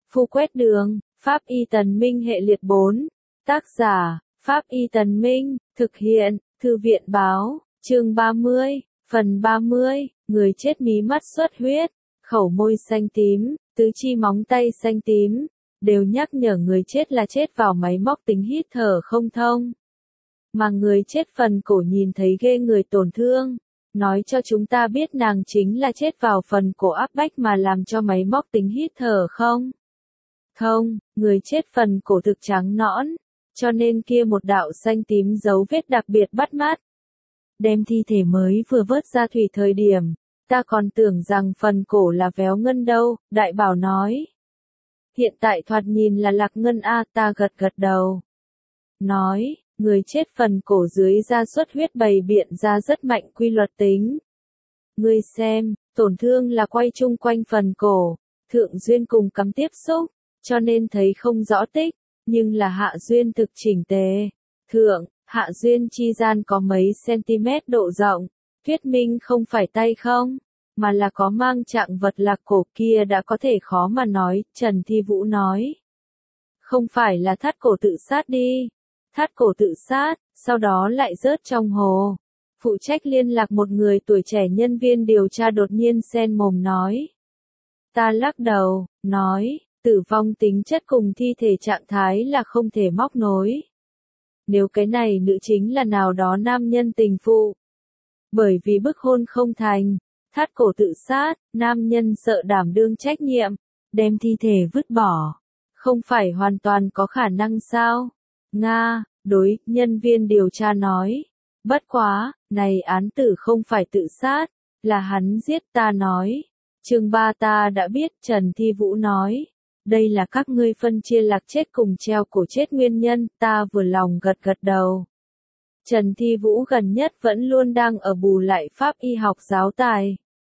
Phu quét đường, Pháp Y Tần Minh hệ liệt 4. Tác giả, Pháp Y Tần Minh, thực hiện, Thư viện báo, chương 30, phần 30, người chết mí mắt xuất huyết, khẩu môi xanh tím, tứ chi móng tay xanh tím, đều nhắc nhở người chết là chết vào máy móc tính hít thở không thông. Mà người chết phần cổ nhìn thấy ghê người tổn thương, nói cho chúng ta biết nàng chính là chết vào phần cổ áp bách mà làm cho máy móc tính hít thở không thông, người chết phần cổ thực trắng nõn, cho nên kia một đạo xanh tím dấu vết đặc biệt bắt mắt. Đem thi thể mới vừa vớt ra thủy thời điểm, ta còn tưởng rằng phần cổ là véo ngân đâu, đại bảo nói. Hiện tại thoạt nhìn là lạc ngân a, ta gật gật đầu. Nói, người chết phần cổ dưới da xuất huyết bày biện ra rất mạnh quy luật tính. Ngươi xem, tổn thương là quay chung quanh phần cổ, thượng duyên cùng cắm tiếp xúc, cho nên thấy không rõ tích, nhưng là hạ duyên thực chỉnh tề. Thượng, hạ duyên chi gian có mấy cm độ rộng, thuyết minh không phải tay không, mà là có mang trạng vật lạc cổ kia đã có thể khó mà nói, Trần Thi Vũ nói. Không phải là thắt cổ tự sát đi. Thắt cổ tự sát, sau đó lại rớt trong hồ. Phụ trách liên lạc một người tuổi trẻ nhân viên điều tra đột nhiên xen mồm nói. Ta lắc đầu, nói, tử vong tính chất cùng thi thể trạng thái là không thể móc nối. Nếu cái này nữ chính là nào đó nam nhân tình phụ. Bởi vì bức hôn không thành, thắt cổ tự sát, nam nhân sợ đảm đương trách nhiệm, đem thi thể vứt bỏ. Không phải hoàn toàn có khả năng sao? Nga, đối, nhân viên điều tra nói. Bất quá, này án tử không phải tự sát, là hắn giết ta nói. Chương 3 ta đã biết, Trần Thi Vũ nói. Đây là các ngươi phân chia lạc chết cùng treo cổ chết nguyên nhân, ta vừa lòng gật gật đầu. Trần Thi Vũ gần nhất vẫn luôn đang ở bù lại pháp y học giáo tài.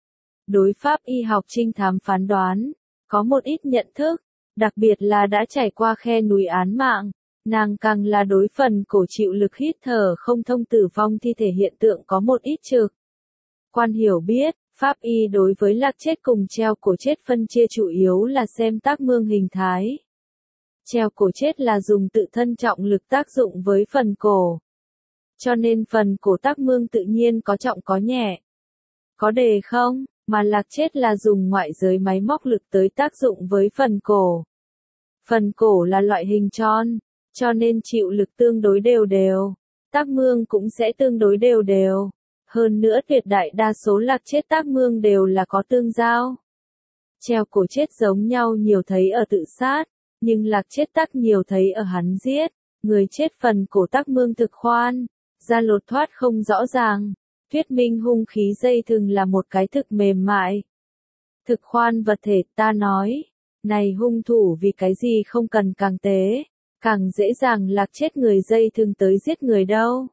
Đối pháp y học trinh thám phán đoán, có một ít nhận thức, đặc biệt là đã trải qua khe núi án mạng. Nàng càng là đối phần cổ chịu lực hít thở không thông tử vong thi thể hiện tượng có một ít trực. Quan hiểu biết, pháp y đối với lạc chết cùng treo cổ chết phân chia chủ yếu là xem tác mương hình thái. Treo cổ chết là dùng tự thân trọng lực tác dụng với phần cổ. Cho nên phần cổ tác mương tự nhiên có trọng có nhẹ. Có đề không, mà lạc chết là dùng ngoại giới máy móc lực tới tác dụng với phần cổ. Phần cổ là loại hình tròn. Cho nên chịu lực tương đối đều đều, tác mương cũng sẽ tương đối đều đều. Hơn nữa tuyệt đại đa số lạc chết tác mương đều là có tương giao. Treo cổ chết giống nhau nhiều thấy ở tự sát, nhưng lạc chết tác nhiều thấy ở hắn giết. Người chết phần cổ tác mương thực khoan, da lột thoát không rõ ràng. Thuyết minh hung khí dây thừng là một cái thực mềm mại. Thực khoan vật thể ta nói, này hung thủ vì cái gì không cần càng tế. Càng dễ dàng lạc chết người dây thừng tới giết người đâu.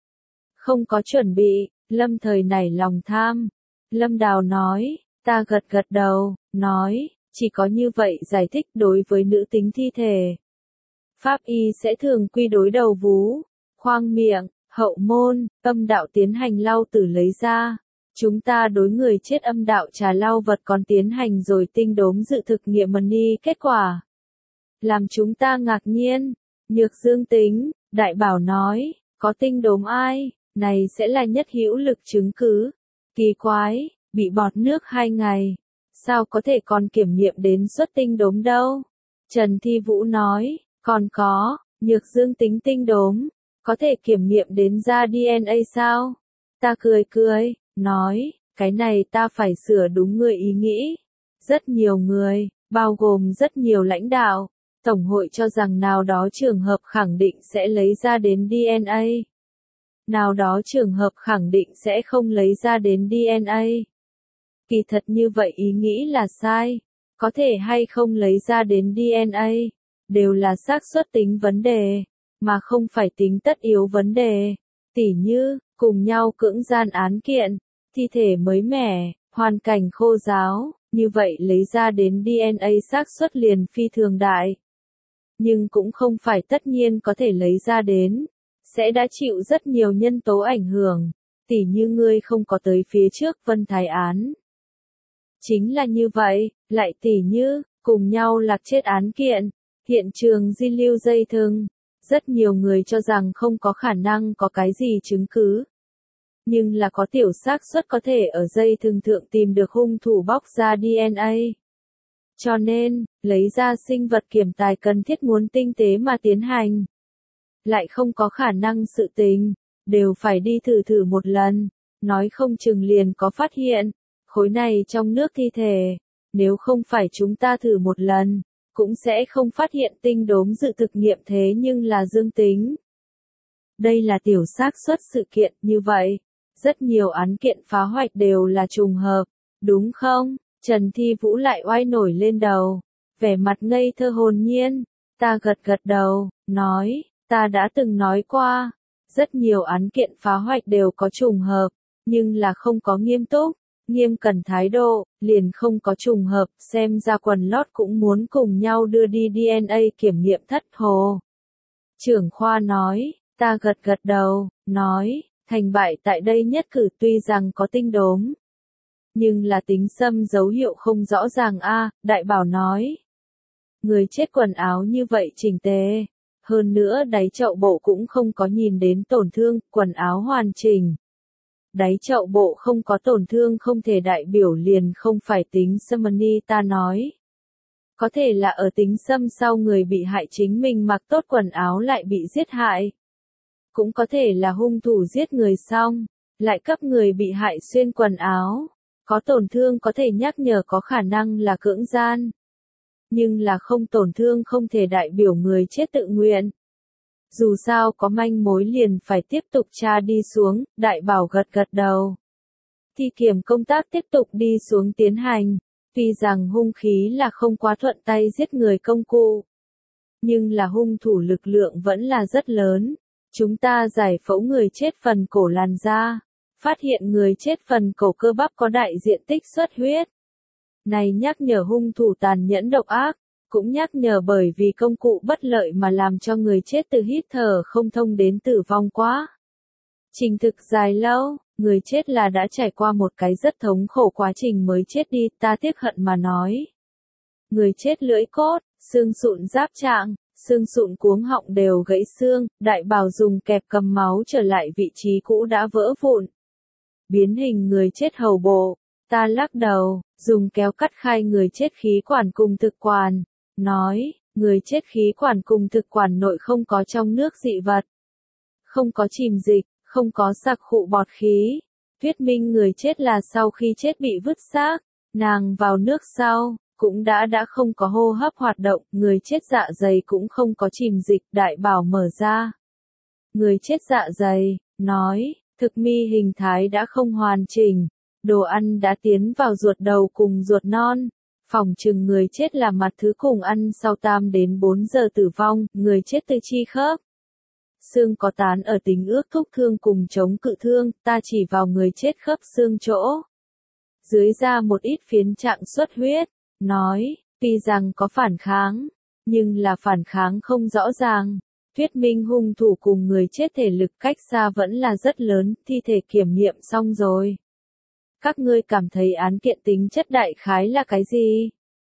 Không có chuẩn bị, Lâm thời nảy lòng tham. Lâm Đào nói, ta gật gật đầu, nói, chỉ có như vậy giải thích đối với nữ tính thi thể. Pháp y sẽ thường quy đối đầu vú, khoang miệng, hậu môn, âm đạo tiến hành lau tử lấy ra. Chúng ta đối người chết âm đạo trà lau vật còn tiến hành rồi tinh đốm dự thực nghiệm money kết quả. Làm chúng ta ngạc nhiên, nhược dương tính, đại bảo nói, có tinh đốm ai, này sẽ là nhất hữu lực chứng cứ. Kỳ quái, bị bọt nước 2 ngày, sao có thể còn kiểm nghiệm đến xuất tinh đốm đâu? Trần Thi Vũ nói, còn có, nhược dương tính tinh đốm, có thể kiểm nghiệm đến ra DNA sao? Ta cười, nói, cái này ta phải sửa đúng người ý nghĩ. Rất nhiều người, bao gồm rất nhiều lãnh đạo. Tổng hội cho rằng nào đó trường hợp khẳng định sẽ lấy ra đến DNA. Nào đó trường hợp khẳng định sẽ không lấy ra đến DNA. Kỳ thật như vậy ý nghĩ là sai. Có thể hay không lấy ra đến DNA, đều là xác suất tính vấn đề, mà không phải tính tất yếu vấn đề. Tỉ như, cùng nhau cưỡng gian án kiện, thi thể mới mẻ, hoàn cảnh khô ráo, như vậy lấy ra đến DNA xác suất liền phi thường đại. Nhưng cũng không phải tất nhiên có thể lấy ra đến, sẽ đã chịu rất nhiều nhân tố ảnh hưởng, tỉ như ngươi không có tới phía trước Vân Thái án. Chính là như vậy, lại tỉ như, cùng nhau lạc chết án kiện, hiện trường di lưu dây thừng. Rất nhiều người cho rằng không có khả năng có cái gì chứng cứ. Nhưng là có tiểu xác suất có thể ở dây thừng thượng tìm được hung thủ bóc ra DNA. Cho nên, lấy ra sinh vật kiểm tài cần thiết muốn tinh tế mà tiến hành. Lại không có khả năng sự tình, đều phải đi thử một lần, nói không chừng liền có phát hiện, khối này trong nước thi thể, nếu không phải chúng ta thử một lần, cũng sẽ không phát hiện tinh đốm dự thực nghiệm thế nhưng là dương tính. Đây là tiểu xác suất sự kiện như vậy, rất nhiều án kiện phá hoạch đều là trùng hợp, đúng không? Trần Thi Vũ lại oai nổi lên đầu, vẻ mặt ngây thơ hồn nhiên, ta gật đầu, nói, ta đã từng nói qua, rất nhiều án kiện phá hoạch đều có trùng hợp, nhưng là không có nghiêm túc, nghiêm cẩn thái độ, liền không có trùng hợp, xem ra quần lót cũng muốn cùng nhau đưa đi DNA kiểm nghiệm thất hồ. Trưởng khoa nói, ta gật đầu, nói, thành bại tại đây nhất cử tuy rằng có tinh đốm, nhưng là tính xâm dấu hiệu không rõ ràng a. Đại bảo nói. Người chết quần áo như vậy chỉnh tề, hơn nữa đáy chậu bộ cũng không có nhìn đến tổn thương, quần áo hoàn chỉnh. Đáy chậu bộ không có tổn thương không thể đại biểu liền không phải tính xâm. Ta nói. Có thể là ở tính xâm sau người bị hại chính mình mặc tốt quần áo lại bị giết hại. Cũng có thể là hung thủ giết người xong, lại cấp người bị hại xuyên quần áo. Có tổn thương có thể nhắc nhở có khả năng là cưỡng gian. Nhưng là không tổn thương không thể đại biểu người chết tự nguyện. Dù sao có manh mối liền phải tiếp tục tra đi xuống, đại bảo gật đầu. Thi kiểm công tác tiếp tục đi xuống tiến hành, tuy rằng hung khí là không quá thuận tay giết người công cụ. Nhưng là hung thủ lực lượng vẫn là rất lớn. Chúng ta giải phẫu người chết phần cổ làn da. Phát hiện người chết phần cổ cơ bắp có đại diện tích xuất huyết. Này nhắc nhở hung thủ tàn nhẫn độc ác, cũng nhắc nhở bởi vì công cụ bất lợi mà làm cho người chết từ hít thở không thông đến tử vong quá. Trình thực dài lâu, người chết là đã trải qua một cái rất thống khổ quá trình mới chết đi, ta tiếc hận mà nói. Người chết lưỡi cốt, xương sụn giáp trạng, xương sụn cuống họng đều gãy xương, đại bảo dùng kẹp cầm máu trở lại vị trí cũ đã vỡ vụn. Biến hình người chết hầu bộ, ta lắc đầu, dùng kéo cắt khai người chết khí quản cùng thực quản, nói, người chết khí quản cùng thực quản nội không có trong nước dị vật, không có chìm dịch, không có sặc khụ bọt khí, thuyết minh người chết là sau khi chết bị vứt xác, nàng vào nước sau, cũng đã không có hô hấp hoạt động, người chết dạ dày cũng không có chìm dịch, đại bảo mở ra. Người chết dạ dày, nói, thực mi hình thái đã không hoàn chỉnh, đồ ăn đã tiến vào ruột đầu cùng ruột non, phỏng chừng người chết là mặt thứ cùng ăn sau 8 đến 4 giờ tử vong, người chết từ chi khớp. Xương có tán ở tính ước thúc thương cùng chống cự thương, ta chỉ vào người chết khớp xương chỗ. Dưới ra một ít phiến trạng xuất huyết, nói, tuy rằng có phản kháng, nhưng là phản kháng không rõ ràng. Thuyết minh hung thủ cùng người chết thể lực cách xa vẫn là rất lớn, thi thể kiểm nghiệm xong rồi. Các ngươi cảm thấy án kiện tính chất đại khái là cái gì?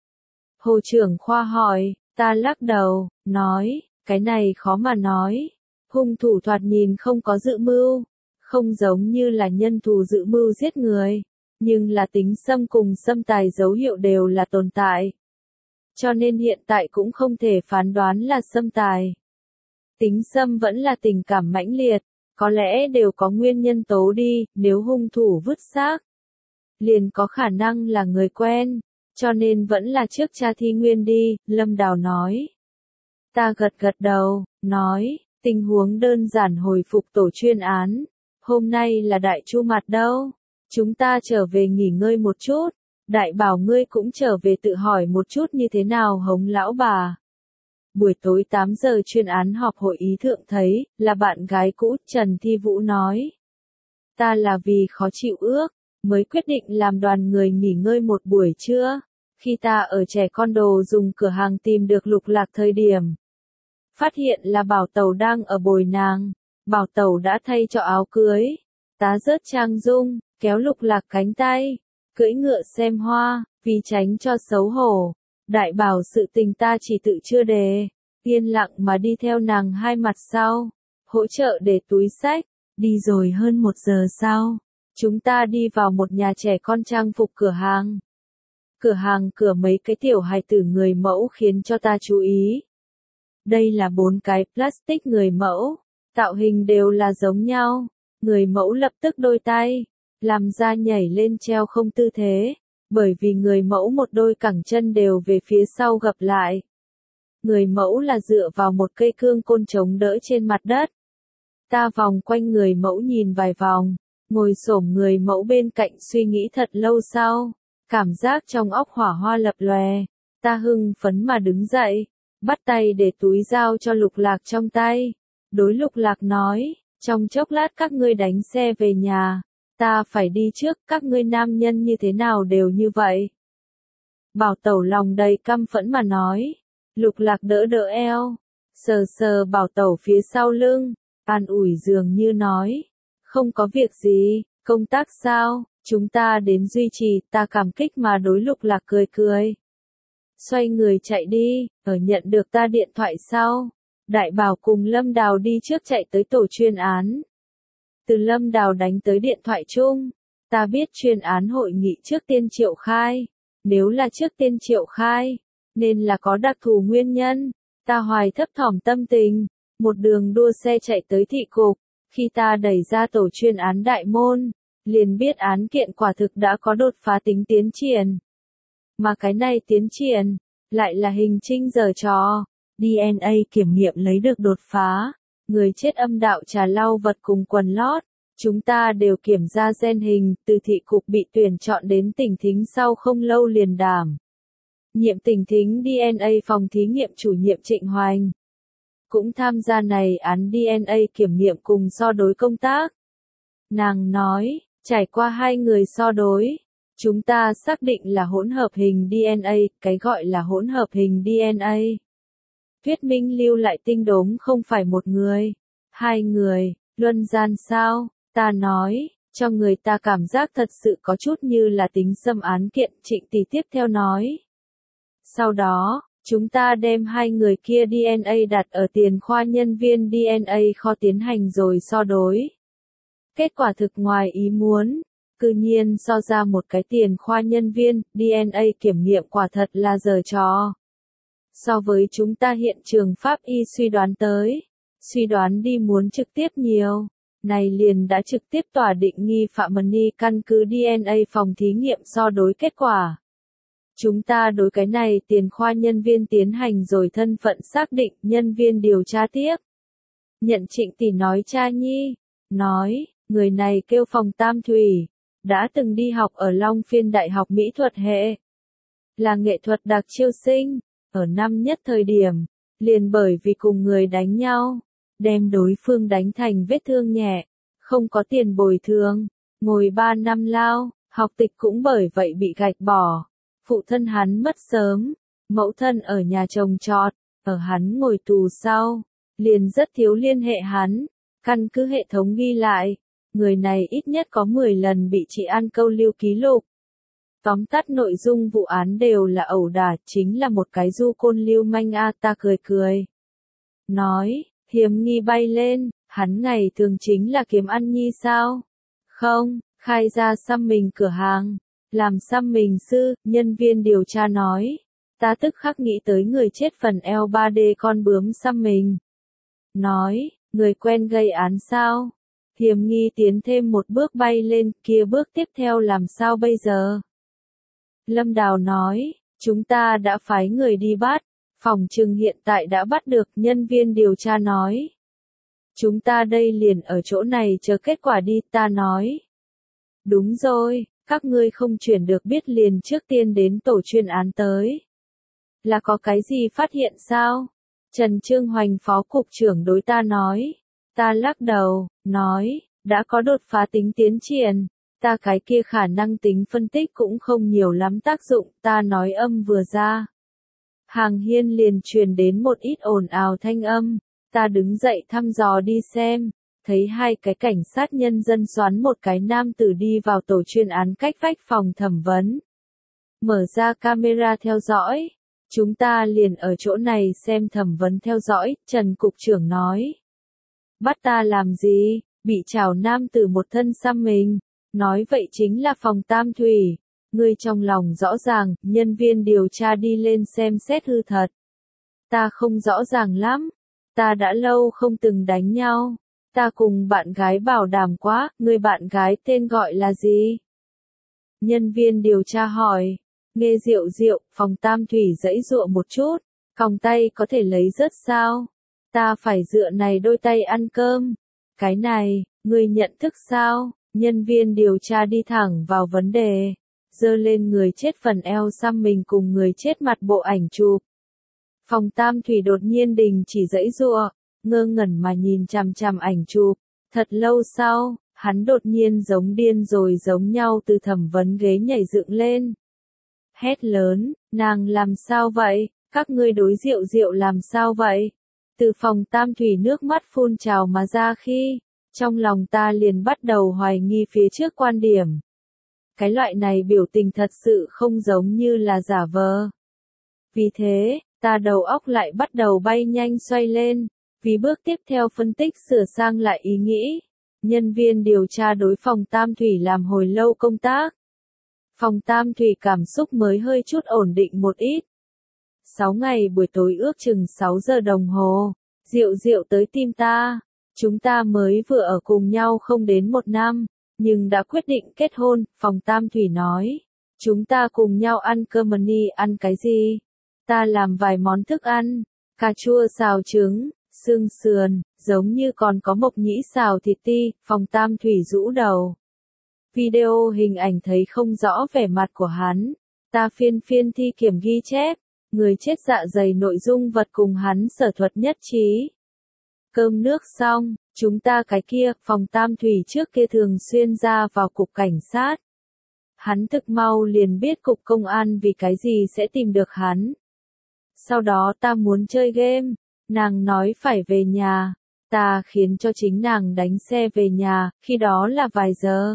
Hồ trưởng khoa hỏi, ta lắc đầu, nói, cái này khó mà nói. Hung thủ thoạt nhìn không có dự mưu, không giống như là nhân thù dự mưu giết người, nhưng là tính xâm cùng xâm tài dấu hiệu đều là tồn tại. Cho nên hiện tại cũng không thể phán đoán là xâm tài. Tính xâm vẫn là tình cảm mãnh liệt, có lẽ đều có nguyên nhân tố đi, nếu hung thủ vứt xác, liền có khả năng là người quen, cho nên vẫn là trước tra thi nguyên đi, Lâm Đào nói. Ta gật đầu, nói, tình huống đơn giản hồi phục tổ chuyên án, hôm nay là đại chu mặt đâu, chúng ta trở về nghỉ ngơi một chút, đại bảo ngươi cũng trở về tự hỏi một chút như thế nào hống lão bà. Buổi tối 8 giờ chuyên án họp hội ý thượng thấy, là bạn gái cũ Trần Thi Vũ nói. Ta là vì khó chịu ước, mới quyết định làm đoàn người nghỉ ngơi một buổi trưa, khi ta ở trẻ con đồ dùng cửa hàng tìm được Lục Lạc thời điểm. Phát hiện là Bảo Tẩu đang ở bồi nàng, Bảo Tẩu đã thay cho áo cưới, tá rớt trang dung, kéo Lục Lạc cánh tay, cưỡi ngựa xem hoa, vì tránh cho xấu hổ. Đại bảo sự tình ta chỉ tự chưa đề, yên lặng mà đi theo nàng hai mặt sau, hỗ trợ để túi xách, đi rồi hơn 1 giờ sau. Chúng ta đi vào một nhà trẻ con trang phục cửa hàng. Cửa hàng cửa mấy cái tiểu hài tử người mẫu khiến cho ta chú ý. Đây là 4 cái plastic người mẫu, tạo hình đều là giống nhau. Người mẫu lập tức đôi tay, làm ra nhảy lên treo không tư thế, bởi vì người mẫu một đôi cẳng chân đều về phía sau gập lại. Người mẫu là dựa vào một cây cương côn chống đỡ trên mặt đất. Ta vòng quanh người mẫu nhìn vài vòng, ngồi xổm người mẫu bên cạnh suy nghĩ thật lâu sau, cảm giác trong óc hỏa hoa lập lòe, ta hưng phấn mà đứng dậy, bắt tay để túi giao cho Lục Lạc trong tay. Đối Lục Lạc nói, trong chốc lát các ngươi đánh xe về nhà, ta phải đi trước, các ngươi nam nhân như thế nào đều như vậy. Bảo Tẩu lòng đầy căm phẫn mà nói, Lục Lạc đỡ đỡ eo, sờ sờ Bảo Tẩu phía sau lưng, an ủi dường như nói, không có việc gì, công tác sao, chúng ta đến duy trì, ta cảm kích mà đối Lục Lạc cười cười. Xoay người chạy đi, ở nhận được ta điện thoại sau, Đại Bảo cùng Lâm Đào đi trước chạy tới tổ chuyên án. Từ Lâm Đào đánh tới điện thoại chung, ta biết chuyên án hội nghị trước tiên triệu khai, nếu là trước tiên triệu khai, nên là có đặc thù nguyên nhân, ta hoài thấp thỏm tâm tình, một đường đua xe chạy tới thị cục, khi ta đẩy ra tổ chuyên án đại môn, liền biết án kiện quả thực đã có đột phá tính tiến triển. Mà cái này tiến triển, lại là hình trinh giở trò, DNA kiểm nghiệm lấy được đột phá, người chết âm đạo trà lau vật cùng quần lót, chúng ta đều kiểm ra gen hình, từ thị cục bị tuyển chọn đến tỉnh thính sau không lâu liền đảm nhiệm tỉnh thính DNA phòng thí nghiệm chủ nhiệm Trịnh Hoành. Cũng tham gia này án DNA kiểm nghiệm cùng so đối công tác. Nàng nói, trải qua 2 người so đối, chúng ta xác định là hỗn hợp hình DNA, cái gọi là hỗn hợp hình DNA. Thuyết minh lưu lại tinh đốm không phải 1 người, 2 người, luân gian sao, ta nói, cho người ta cảm giác thật sự có chút như là tính xâm án kiện, Trịnh Tỷ tiếp theo nói. Sau đó, chúng ta đem 2 người kia DNA đặt ở tiền khoa nhân viên DNA kho tiến hành rồi so đối. Kết quả thực ngoài ý muốn, cư nhiên so ra một cái tiền khoa nhân viên, DNA kiểm nghiệm quả thật là giở trò. So với chúng ta hiện trường pháp y suy đoán tới, suy đoán đi muốn trực tiếp nhiều, này liền đã trực tiếp tỏa định nghi phạm Money căn cứ DNA phòng thí nghiệm so đối kết quả. Chúng ta đối cái này tiền khoa nhân viên tiến hành rồi thân phận xác định, nhân viên điều tra tiếp. Nhận Trịnh Tỷ nói cha nhi, nói, người này kêu Phòng Tam Thủy, đã từng đi học ở Long Phiên Đại học Mỹ thuật hệ, là nghệ thuật đặc chiêu sinh, ở năm nhất thời điểm, liền bởi vì cùng người đánh nhau, đem đối phương đánh thành vết thương nhẹ, không có tiền bồi thường, ngồi 3 năm lao, học tịch cũng bởi vậy bị gạch bỏ. Phụ thân hắn mất sớm, mẫu thân ở nhà chồng trọt, ở hắn ngồi tù sau, liền rất thiếu liên hệ hắn, căn cứ hệ thống ghi lại, người này ít nhất có 10 lần bị trị an câu lưu ký lục. Tóm tắt nội dung vụ án đều là ẩu đả, chính là một cái du côn lưu manh a. Ta cười cười. Nói, hiểm nghi bay lên, hắn ngày thường chính là kiếm ăn nhi sao? Không, khai ra xăm mình cửa hàng. Làm xăm mình sư, nhân viên điều tra nói. Ta tức khắc nghĩ tới người chết phần eo 3D con bướm xăm mình. Nói, người quen gây án sao? Hiểm nghi tiến thêm một bước bay lên, kia bước tiếp theo làm sao bây giờ? Lâm Đào nói, chúng ta đã phái người đi bắt, phòng trừng hiện tại đã bắt được, nhân viên điều tra nói. Chúng ta đây liền ở chỗ này chờ kết quả đi, ta nói. Đúng rồi. Các ngươi không chuyển được biết liền trước tiên đến tổ chuyên án tới. Là có cái gì phát hiện sao? Trần Trương Hoành phó cục trưởng đối ta nói. Ta lắc đầu, nói, đã có đột phá tính tiến triển. Ta cái kia khả năng tính phân tích cũng không nhiều lắm tác dụng, ta nói âm vừa ra. Hàng hiên liền truyền đến một ít ồn ào thanh âm. Ta đứng dậy thăm dò đi xem. Thấy 2 cái cảnh sát nhân dân xoắn một cái nam tử đi vào tổ chuyên án cách vách phòng thẩm vấn. Mở ra camera theo dõi, Chúng ta liền ở chỗ này xem thẩm vấn theo dõi, Trần Cục trưởng nói. Bắt ta làm gì, bị trảo nam tử một thân xăm mình, nói vậy chính là phòng tam thủy. Ngươi trong lòng rõ ràng, nhân viên điều tra đi lên xem xét hư thật. Ta không rõ ràng lắm, ta đã lâu không từng đánh nhau. Ta cùng bạn gái bảo đảm quá, người bạn gái tên gọi là gì? Nhân viên điều tra hỏi. Nghe Diệu, phòng tam thủy giãy giụa một chút, còng tay có thể lấy rớt sao? Ta phải dựa này đôi tay ăn cơm. Cái này, ngươi nhận thức sao? Nhân viên điều tra đi thẳng vào vấn đề. Giơ lên người chết phần eo xăm mình cùng người chết mặt bộ ảnh chụp. Phòng tam thủy đột nhiên đình chỉ giãy giụa, ngơ ngẩn mà nhìn chằm chằm ảnh chụp. Thật lâu sau, hắn đột nhiên giống điên rồi giống nhau từ thẩm vấn ghế nhảy dựng lên. Hét lớn, nàng làm sao vậy, các ngươi đối Diệu làm sao vậy? Từ phòng tam thủy nước mắt phun trào mà ra khi, trong lòng ta liền bắt đầu hoài nghi phía trước quan điểm. Cái loại này biểu tình thật sự không giống như là giả vờ. Vì thế, ta đầu óc lại bắt đầu bay nhanh xoay lên, vì bước tiếp theo phân tích sửa sang lại ý nghĩ. Nhân viên điều tra đối phòng tam thủy làm hồi lâu công tác. Phòng tam thủy cảm xúc mới hơi chút ổn định một ít. 6 ngày buổi tối ước chừng 6 giờ đồng hồ, Diệu tới tìm ta. Chúng ta mới vừa ở cùng nhau không đến 1 năm, nhưng đã quyết định kết hôn, phòng tam thủy nói. Chúng ta cùng nhau ăn cơm mani, ăn cái gì? Ta làm vài món thức ăn, cà chua xào trứng, xương sườn, giống như còn có mộc nhĩ xào thịt ti, phòng tam thủy rũ đầu. Video hình ảnh thấy không rõ vẻ mặt của hắn, ta phiên thi kiểm ghi chép, người chết dạ dày nội dung vật cùng hắn sở thuật nhất trí. Cơm nước xong, chúng ta cái kia, phòng tam thủy trước kia thường xuyên ra vào cục cảnh sát. Hắn thực mau liền biết cục công an vì cái gì sẽ tìm được hắn. Sau đó ta muốn chơi game, nàng nói phải về nhà, ta khiến cho chính nàng đánh xe về nhà, khi đó là vài giờ.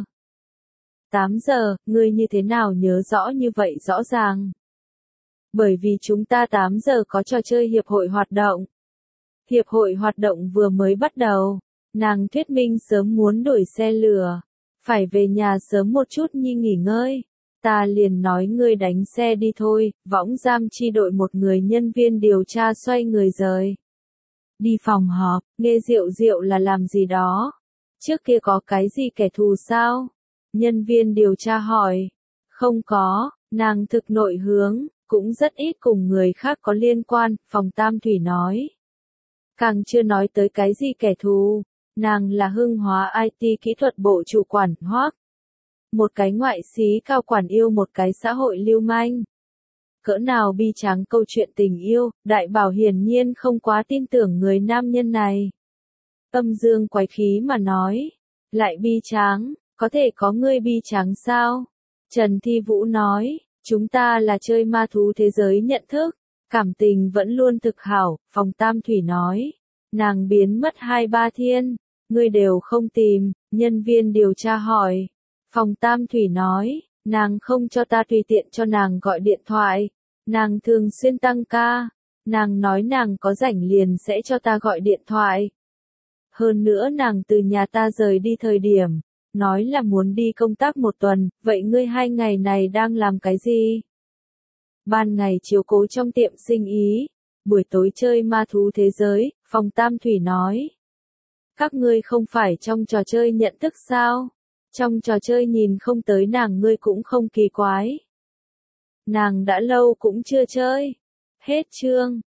8 giờ, ngươi như thế nào nhớ rõ như vậy rõ ràng? Bởi vì chúng ta 8 giờ có trò chơi hiệp hội hoạt động. Hiệp hội hoạt động vừa mới bắt đầu, nàng thuyết minh sớm muốn đuổi xe lửa, phải về nhà sớm một chút nhi nghỉ ngơi. Ta liền nói ngươi đánh xe đi thôi, võng giam chi đội một người nhân viên điều tra xoay người rời. Đi phòng họp, nghe Diệu là làm gì đó. Trước kia có cái gì kẻ thù sao? Nhân viên điều tra hỏi. Không có, nàng thực nội hướng, cũng rất ít cùng người khác có liên quan, phòng tam thủy nói. Càng chưa nói tới cái gì kẻ thù, nàng là Hưng Hóa IT kỹ thuật bộ chủ quản Hoắc. Một cái ngoại xí cao quản yêu một cái xã hội lưu manh. Cỡ nào bi tráng câu chuyện tình yêu, đại bảo hiển nhiên không quá tin tưởng người nam nhân này. Âm dương quái khí mà nói, lại bi tráng, có thể có ngươi bi tráng sao? Trần Thi Vũ nói, chúng ta là chơi ma thú thế giới nhận thức, cảm tình vẫn luôn thực hảo, phòng tam thủy nói. Nàng biến mất 2-3 thiên, ngươi đều không tìm, nhân viên điều tra hỏi. Phòng tam thủy nói, nàng không cho ta tùy tiện cho nàng gọi điện thoại, nàng thường xuyên tăng ca, nàng nói nàng có rảnh liền sẽ cho ta gọi điện thoại. Hơn nữa nàng từ nhà ta rời đi thời điểm, nói là muốn đi công tác 1 tuần, vậy ngươi 2 ngày này đang làm cái gì? Ban ngày chiếu cố trong tiệm sinh ý, buổi tối chơi ma thú thế giới, phòng tam thủy nói. Các ngươi không phải trong trò chơi nhận thức sao? Trong trò chơi nhìn không tới nàng ngươi cũng không kỳ quái. Nàng đã lâu cũng chưa chơi. Hết chương.